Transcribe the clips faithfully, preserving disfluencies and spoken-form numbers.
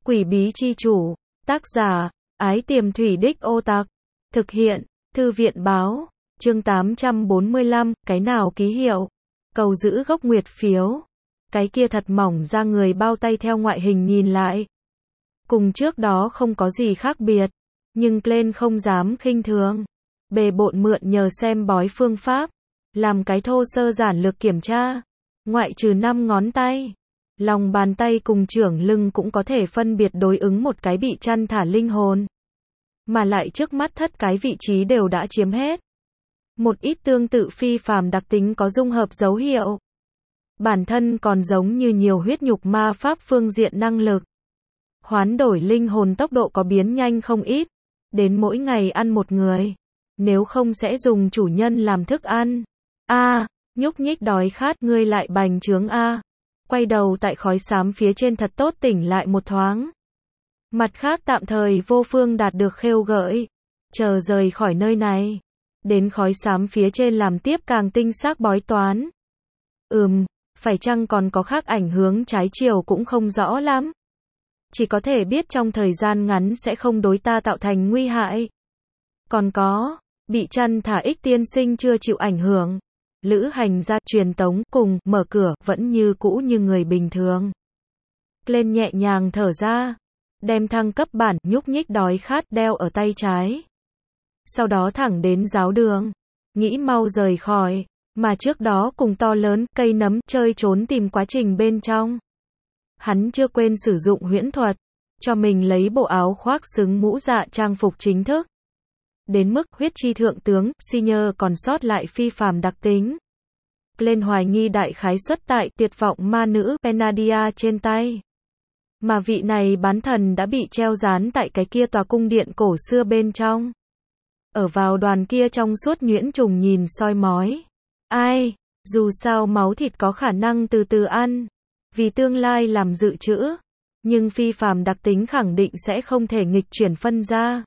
Quỷ bí chi chủ. Tác giả, Ái Tiềm Thủy Đích Ô Tặc. Thực hiện, Thư viện báo. Chương tám trăm bốn mươi lăm, cái nào ký hiệu? Cầu giữ gốc nguyệt phiếu. Cái kia thật mỏng ra người bao tay theo ngoại hình nhìn lại. Cùng trước đó không có gì khác biệt. Nhưng Glenn không dám khinh thường. Bề bộn mượn nhờ xem bói phương pháp. Làm cái thô sơ giản lược kiểm tra. Ngoại trừ năm ngón tay. Lòng bàn tay cùng trưởng lưng cũng có thể phân biệt đối ứng một cái bị chăn thả linh hồn. Mà lại trước mắt thất cái vị trí đều đã chiếm hết. Một ít tương tự phi phàm đặc tính có dung hợp dấu hiệu. Bản thân còn giống như nhiều huyết nhục ma pháp phương diện năng lực. Hoán đổi linh hồn tốc độ có biến nhanh không ít. Đến mỗi ngày ăn một người. Nếu không sẽ dùng chủ nhân làm thức ăn. A, à, nhúc nhích đói khát ngươi lại bành trướng A. À. Quay đầu tại khói xám phía trên thật tốt tỉnh lại một thoáng. Mặt khác tạm thời vô phương đạt được khêu gợi. Chờ rời khỏi nơi này. Đến khói xám phía trên làm tiếp càng tinh xác bói toán. Ừm, phải chăng còn có khác ảnh hướng trái chiều cũng không rõ lắm. Chỉ có thể biết trong thời gian ngắn sẽ không đối ta tạo thành nguy hại. Còn có, bị chăn thả ích tiên sinh chưa chịu ảnh hưởng. Lữ hành ra truyền tống cùng mở cửa vẫn như cũ như người bình thường. Lên nhẹ nhàng thở ra. Đem thăng cấp bản nhúc nhích đói khát đeo ở tay trái. Sau đó thẳng đến giáo đường. Nghĩ mau rời khỏi. Mà trước đó cùng to lớn cây nấm chơi trốn tìm quá trình bên trong. Hắn chưa quên sử dụng huyễn thuật. Cho mình lấy bộ áo khoác xứng mũ dạ trang phục chính thức. Đến mức huyết chi thượng tướng, Senior còn sót lại phi phàm đặc tính. Glenn hoài nghi đại khái xuất tại tuyệt vọng ma nữ Penadia trên tay. Mà vị này bán thần đã bị treo dán tại cái kia tòa cung điện cổ xưa bên trong. Ở vào đoàn kia trong suốt nhuyễn trùng nhìn soi mói. Ai, dù sao máu thịt có khả năng từ từ ăn. Vì tương lai làm dự trữ. Nhưng phi phàm đặc tính khẳng định sẽ không thể nghịch chuyển phân ra.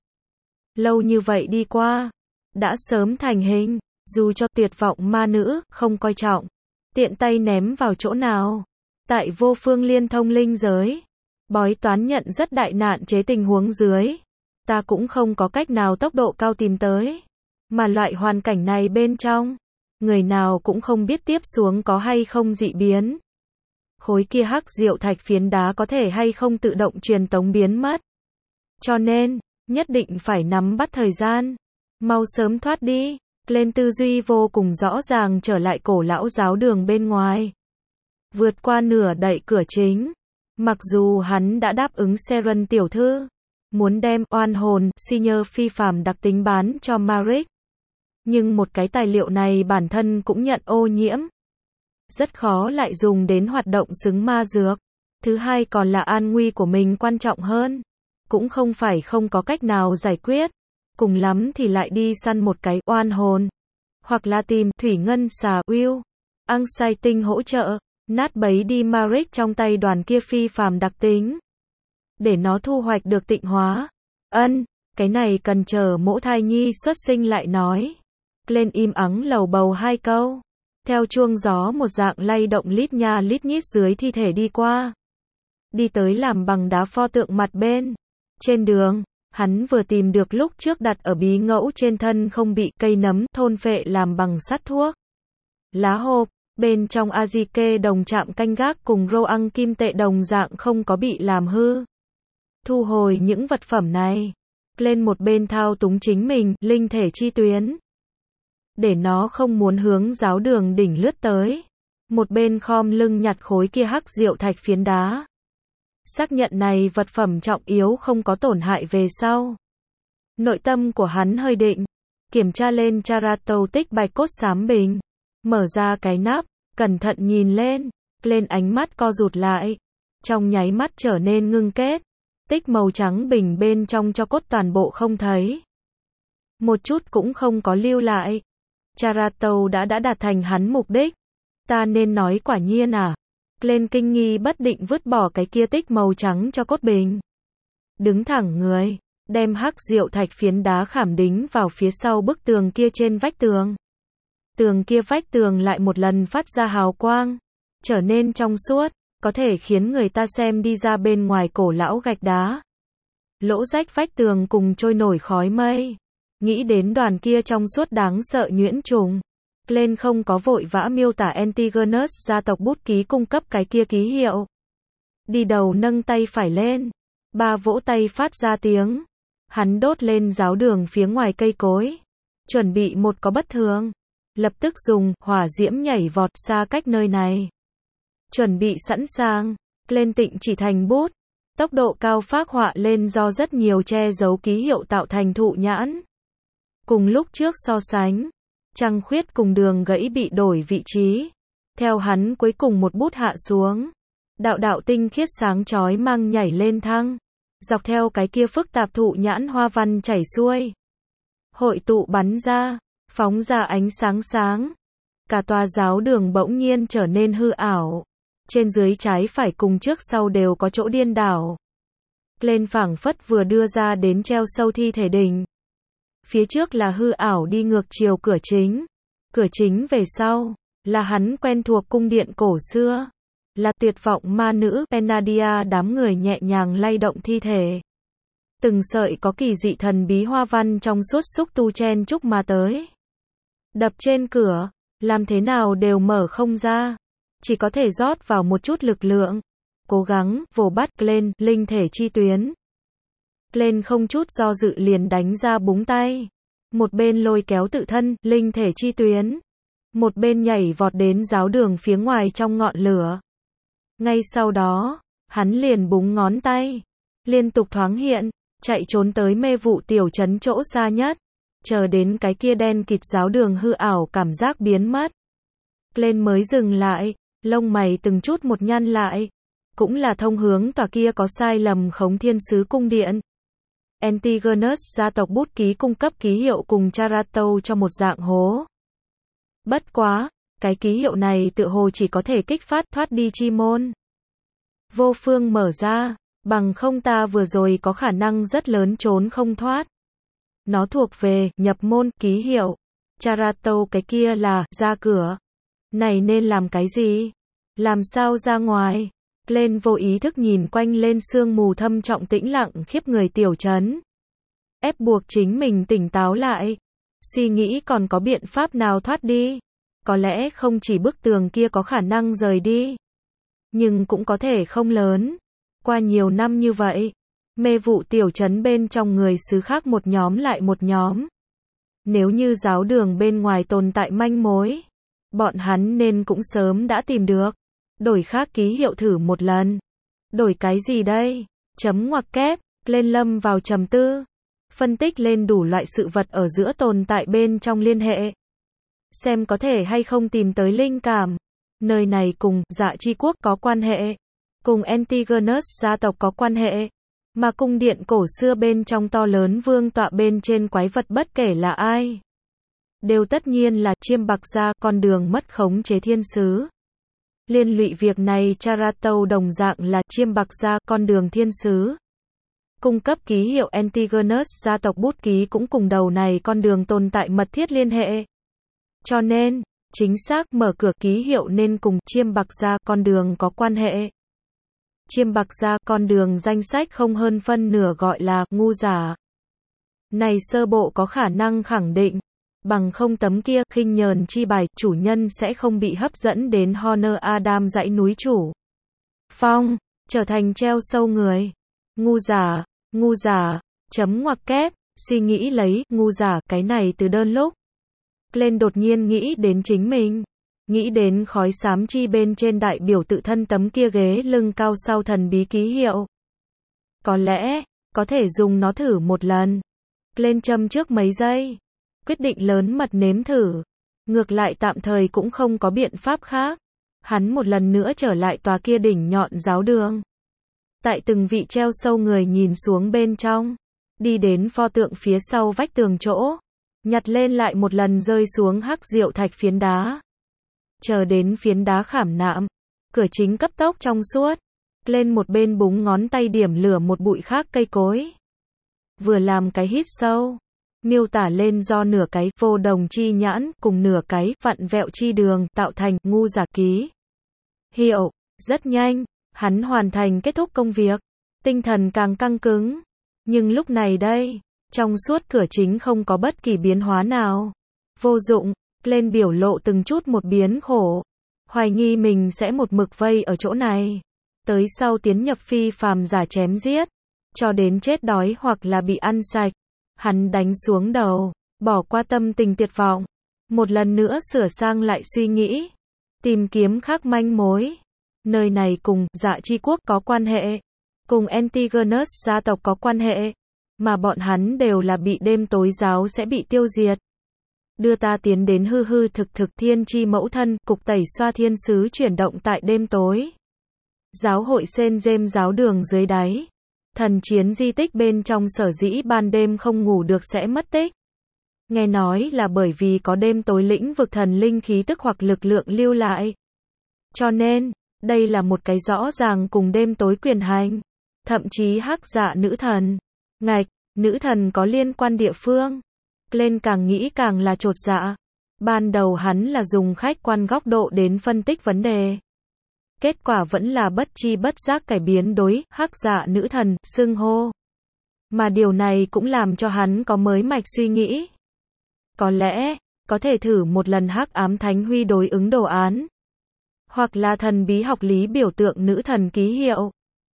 Lâu như vậy đi qua. Đã sớm thành hình. Dù cho tuyệt vọng ma nữ, không coi trọng. Tiện tay ném vào chỗ nào. Tại vô phương liên thông linh giới. Bói toán nhận rất đại nạn chế tình huống dưới. Ta cũng không có cách nào tốc độ cao tìm tới. Mà loại hoàn cảnh này bên trong. Người nào cũng không biết tiếp xuống có hay không dị biến. Khối kia hắc diệu thạch phiến đá có thể hay không tự động truyền tống biến mất. Cho nên, nhất định phải nắm bắt thời gian. Mau sớm thoát đi. Lên tư duy vô cùng rõ ràng trở lại cổ lão giáo đường bên ngoài. Vượt qua nửa đậy cửa chính. Mặc dù hắn đã đáp ứng Seren tiểu thư. Muốn đem oan hồn, Senior phi phàm đặc tính bán cho Maric. Nhưng một cái tài liệu này bản thân cũng nhận ô nhiễm. Rất khó lại dùng đến hoạt động xứng ma dược. Thứ hai còn là an nguy của mình quan trọng hơn. Cũng không phải không có cách nào giải quyết. Cùng lắm thì lại đi săn một cái oan hồn. Hoặc là tìm thủy ngân xà Will. Anxiety hỗ trợ. Nát bấy đi Maric trong tay đoàn kia phi phàm đặc tính. Để nó thu hoạch được tịnh hóa. Ân, cái này cần chờ mỗ thai nhi xuất sinh lại nói. Lên im ắng lầu bầu hai câu. Theo chuông gió một dạng lay động lít nha lít nhít dưới thi thể đi qua. Đi tới làm bằng đá pho tượng mặt bên. Trên đường, hắn vừa tìm được lúc trước đặt ở bí ngẫu trên thân không bị cây nấm thôn phệ làm bằng sắt thuốc. Lá hộp, bên trong Azike đồng chạm canh gác cùng Roang kim tệ đồng dạng không có bị làm hư. Thu hồi những vật phẩm này. Lên một bên thao túng chính mình, linh thể chi tuyến. Để nó không muốn hướng giáo đường đỉnh lướt tới. Một bên khom lưng nhặt khối kia hắc diệu thạch phiến đá. Xác nhận này vật phẩm trọng yếu không có tổn hại về sau. Nội tâm của hắn hơi định. Kiểm tra lên Charato tích bạch cốt xám bình. Mở ra cái nắp, cẩn thận nhìn lên. Lên ánh mắt co rụt lại. Trong nháy mắt trở nên ngưng kết. Tích màu trắng bình bên trong cho cốt toàn bộ không thấy. Một chút cũng không có lưu lại. Charato đã đã đạt thành hắn mục đích. Ta nên nói quả nhiên à? Lên kinh nghi bất định vứt bỏ cái kia tích màu trắng cho cốt bình. Đứng thẳng người, đem hắc diệu thạch phiến đá khảm đính vào phía sau bức tường kia trên vách tường. Tường kia vách tường lại một lần phát ra hào quang, trở nên trong suốt. có thể khiến người ta xem đi ra bên ngoài cổ lão gạch đá. Lỗ rách vách tường cùng trôi nổi khói mây. Nghĩ đến đoàn kia trong suốt đáng sợ nhuyễn trùng. Glenn không có vội vã miêu tả Antigonus gia tộc bút ký cung cấp cái kia ký hiệu. Đi đầu nâng tay phải lên. Ba vỗ tay phát ra tiếng. Hắn đốt lên giáo đường phía ngoài cây cối. Chuẩn bị một có bất thường. Lập tức dùng hỏa diễm nhảy vọt xa cách nơi này. Chuẩn bị sẵn sàng. Glenn tịnh chỉ thành bút. Tốc độ cao phác họa lên do rất nhiều che giấu ký hiệu tạo thành thụ nhãn. Cùng lúc trước so sánh. Trăng khuyết cùng đường gãy bị đổi vị trí. Theo hắn cuối cùng một bút hạ xuống. Đạo đạo tinh khiết sáng chói mang nhảy lên thăng. Dọc theo cái kia phức tạp thụ nhãn hoa văn chảy xuôi. Hội tụ bắn ra. Phóng ra ánh sáng sáng. Cả tòa giáo đường bỗng nhiên trở nên hư ảo. Trên dưới trái phải cùng trước sau đều có chỗ điên đảo. Lên phảng phất vừa đưa ra đến treo sâu thi thể đỉnh. Phía trước là hư ảo đi ngược chiều cửa chính. Cửa chính về sau, là hắn quen thuộc cung điện cổ xưa. Là tuyệt vọng ma nữ Penadia đám người nhẹ nhàng lay động thi thể. Từng sợi có kỳ dị thần bí hoa văn trong suốt xúc tu chen chúc mà tới. Đập trên cửa, làm thế nào đều mở không ra. Chỉ có thể rót vào một chút lực lượng. Cố gắng, vồ bắt Glenn, linh thể chi tuyến. Glenn không chút do dự liền đánh ra búng tay. Một bên lôi kéo tự thân, linh thể chi tuyến. Một bên nhảy vọt đến giáo đường phía ngoài trong ngọn lửa. Ngay sau đó, hắn liền búng ngón tay. Liên tục thoáng hiện, chạy trốn tới mê vụ tiểu trấn chỗ xa nhất. Chờ đến cái kia đen kịt giáo đường hư ảo cảm giác biến mất. Glenn mới dừng lại, lông mày từng chút một nhăn lại. Cũng là thông hướng tòa kia có sai lầm khống thiên sứ cung điện. Antigonus gia tộc bút ký cung cấp ký hiệu cùng Charato cho một dạng hố. Bất quá, cái ký hiệu này tựa hồ chỉ có thể kích phát thoát đi chi môn. Vô phương mở ra, bằng không ta vừa rồi có khả năng rất lớn trốn không thoát. Nó thuộc về nhập môn ký hiệu. Charato cái kia là ra cửa. Này nên làm cái gì? Làm sao ra ngoài? Glenn vô ý thức nhìn quanh lên sương mù thâm trọng tĩnh lặng khiếp người tiểu trấn. Ép buộc chính mình tỉnh táo lại. Suy nghĩ còn có biện pháp nào thoát đi. Có lẽ không chỉ bức tường kia có khả năng rời đi. Nhưng cũng có thể không lớn. Qua nhiều năm như vậy, mê vụ tiểu trấn bên trong người xứ khác một nhóm lại một nhóm. Nếu như giáo đường bên ngoài tồn tại manh mối, bọn hắn nên cũng sớm đã tìm được. Đổi khác ký hiệu thử một lần. Đổi cái gì đây? Chấm ngoặc kép, lên lâm vào trầm tư. Phân tích lên đủ loại sự vật ở giữa tồn tại bên trong liên hệ. Xem có thể hay không tìm tới linh cảm. Nơi này cùng Dạ Chi Quốc có quan hệ. Cùng Antigonus gia tộc có quan hệ. Mà cung điện cổ xưa bên trong to lớn vương tọa bên trên quái vật bất kể là ai. Đều tất nhiên là chiêm bạc gia con đường mất khống chế thiên sứ. Liên lụy việc này Charato đồng dạng là chiêm bạc gia con đường thiên sứ. Cung cấp ký hiệu Antigonus gia tộc bút ký cũng cùng đầu này con đường tồn tại mật thiết liên hệ. Cho nên, chính xác mở cửa ký hiệu nên cùng chiêm bạc gia con đường có quan hệ. Chiêm bạc gia con đường danh sách không hơn phân nửa gọi là ngu giả. Này sơ bộ có khả năng khẳng định. Bằng không tấm kia khinh nhờn chi bài, chủ nhân sẽ không bị hấp dẫn đến Honor Adam dãy núi chủ. Phong, trở thành treo sâu người. Ngu giả, ngu giả, chấm ngoặc kép, suy nghĩ lấy, ngu giả, cái này từ đơn lúc. Glenn đột nhiên nghĩ đến chính mình. Nghĩ đến khói xám chi bên trên đại biểu tự thân tấm kia ghế lưng cao sau thần bí ký hiệu. Có lẽ, có thể dùng nó thử một lần. Glenn châm trước mấy giây. Quyết định lớn mật nếm thử. Ngược lại tạm thời cũng không có biện pháp khác. Hắn một lần nữa trở lại tòa kia đỉnh nhọn giáo đường. Tại từng vị treo sâu người nhìn xuống bên trong. Đi đến pho tượng phía sau vách tường chỗ. Nhặt lên lại một lần rơi xuống hắc diệu thạch phiến đá. Chờ đến phiến đá khảm nạm. Cửa chính cấp tốc trong suốt. Lên một bên búng ngón tay điểm lửa một bụi khác cây cối. Vừa làm cái hít sâu. Miêu tả lên do nửa cái vô đồng chi nhãn cùng nửa cái vặn vẹo chi đường tạo thành ngu giả ký hiệu. Rất nhanh, hắn hoàn thành kết thúc công việc, tinh thần càng căng cứng. Nhưng lúc này đây, trong suốt cửa chính không có bất kỳ biến hóa nào. Vô dụng, lên biểu lộ từng chút một biến khổ. Hoài nghi mình sẽ một mực vây ở chỗ này. Tới sau tiến nhập phi phàm giả chém giết. Cho đến chết đói hoặc là bị ăn sạch. Hắn đánh xuống đầu, bỏ qua tâm tình tuyệt vọng. Một lần nữa sửa sang lại suy nghĩ. Tìm kiếm khác manh mối. Nơi này cùng Dạ Chi Quốc có quan hệ. Cùng Antigonus gia tộc có quan hệ. Mà bọn hắn đều là bị đêm tối giáo sẽ bị tiêu diệt. Đưa ta tiến đến hư hư thực thực thiên chi mẫu thân, cục tẩy xoa thiên sứ chuyển động tại đêm tối. Giáo hội Sen Dêm giáo đường dưới đáy. Thần chiến di tích bên trong sở dĩ ban đêm không ngủ được sẽ mất tích. Nghe nói là bởi vì có đêm tối lĩnh vực thần linh khí tức hoặc lực lượng lưu lại. Cho nên, đây là một cái rõ ràng cùng đêm tối quyền hành. Thậm chí hắc dạ nữ thần. Ngạch, nữ thần có liên quan địa phương. Lên càng nghĩ càng là chột dạ. Ban đầu hắn là dùng khách quan góc độ đến phân tích vấn đề. Kết quả vẫn là bất chi bất giác cải biến đối hắc dạ nữ thần, xưng hô. Mà điều này cũng làm cho hắn có mới mạch suy nghĩ. Có lẽ, có thể thử một lần hắc ám thánh huy đối ứng đồ án. Hoặc là thần bí học lý biểu tượng nữ thần ký hiệu.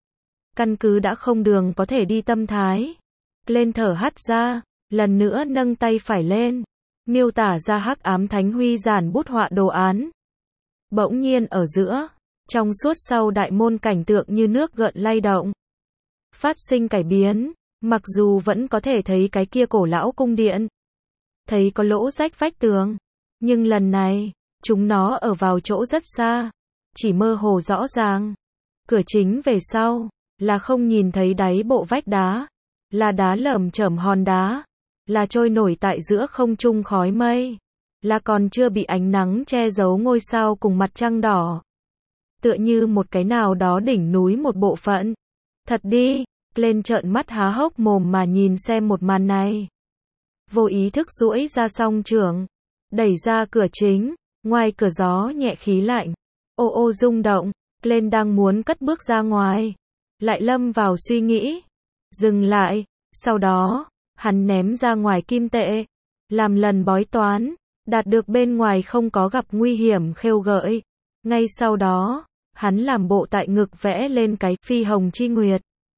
Căn cứ đã không đường có thể đi tâm thái. Lên thở hắt ra, lần nữa nâng tay phải lên. Miêu tả ra hắc ám thánh huy giản bút họa đồ án. Bỗng nhiên ở giữa, trong suốt sau đại môn cảnh tượng như nước gợn lay động. Phát sinh cải biến, mặc dù vẫn có thể thấy cái kia cổ lão cung điện. Thấy có lỗ rách vách tường. Nhưng lần này, chúng nó ở vào chỗ rất xa. Chỉ mơ hồ rõ ràng. Cửa chính về sau, là không nhìn thấy đáy bộ vách đá. Là đá lởm chởm hòn đá. Là trôi nổi tại giữa không trung khói mây. Là còn chưa bị ánh nắng che giấu ngôi sao cùng mặt trăng đỏ. Tựa như một cái nào đó đỉnh núi một bộ phận. Thật đi, lên trợn mắt há hốc mồm mà nhìn xem một màn này. Vô ý thức duỗi ra song trưởng. Đẩy ra cửa chính. Ngoài cửa gió nhẹ khí lạnh. Ô ô rung động. Lên đang muốn cất bước ra ngoài. Lại lâm vào suy nghĩ. Dừng lại. Sau đó, hắn ném ra ngoài kim tệ. Làm lần bói toán. Đạt được bên ngoài không có gặp nguy hiểm khêu gợi. Ngay sau đó, hắn làm bộ tại ngực vẽ lên cái phi hồng chi nguyệt.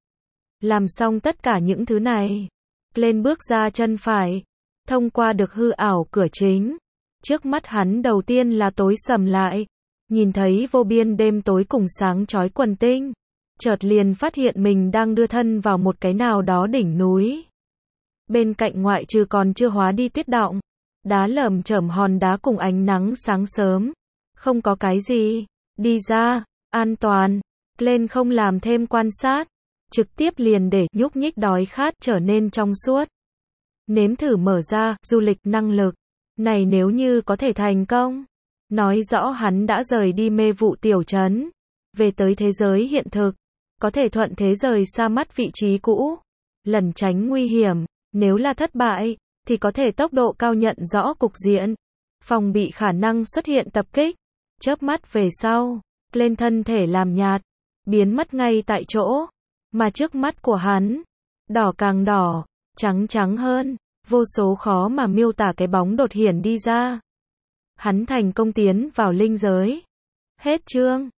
Làm xong tất cả những thứ này. Lên bước ra chân phải. Thông qua được hư ảo cửa chính. Trước mắt hắn đầu tiên là tối sầm lại. Nhìn thấy vô biên đêm tối cùng sáng chói quần tinh. Chợt liền phát hiện mình đang đưa thân vào một cái nào đó đỉnh núi. Bên cạnh ngoại trừ còn chưa hóa đi tuyết động. Đá lởm chởm hòn đá cùng ánh nắng sáng sớm. Không có cái gì. Đi ra, an toàn. Lên không làm thêm quan sát. Trực tiếp liền để nhúc nhích đói khát trở nên trong suốt. Nếm thử mở ra, du lịch năng lực. Này nếu như có thể thành công. Nói rõ hắn đã rời đi mê vụ tiểu trấn. Về tới thế giới hiện thực. Có thể thuận thế rời xa mắt vị trí cũ. Lẩn tránh nguy hiểm. Nếu là thất bại, thì có thể tốc độ cao nhận rõ cục diện. Phòng bị khả năng xuất hiện tập kích. Chớp mắt về sau. Lên thân thể làm nhạt. Biến mất ngay tại chỗ. Mà trước mắt của hắn. Đỏ càng đỏ. Trắng trắng hơn. Vô số khó mà miêu tả cái bóng đột hiển đi ra. Hắn thành công tiến vào linh giới. Hết chương.